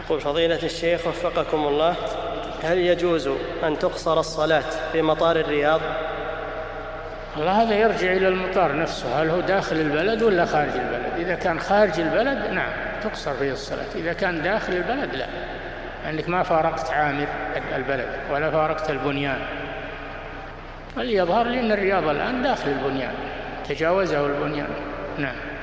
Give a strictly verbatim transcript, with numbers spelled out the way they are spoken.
يقول فضيلة الشيخ وفقكم الله، هل يجوز أن تقصر الصلاة في مطار الرياض؟ الله هذا يرجع إلى المطار نفسه، هل هو داخل البلد ولا خارج البلد. إذا كان خارج البلد نعم تقصر فيه الصلاة، إذا كان داخل البلد لا، لأنك ما فارقت عامر البلد ولا فارقت البنيان. اللي يظهر لي أن الرياض الآن داخل البنيان، تجاوزه البنيان. نعم.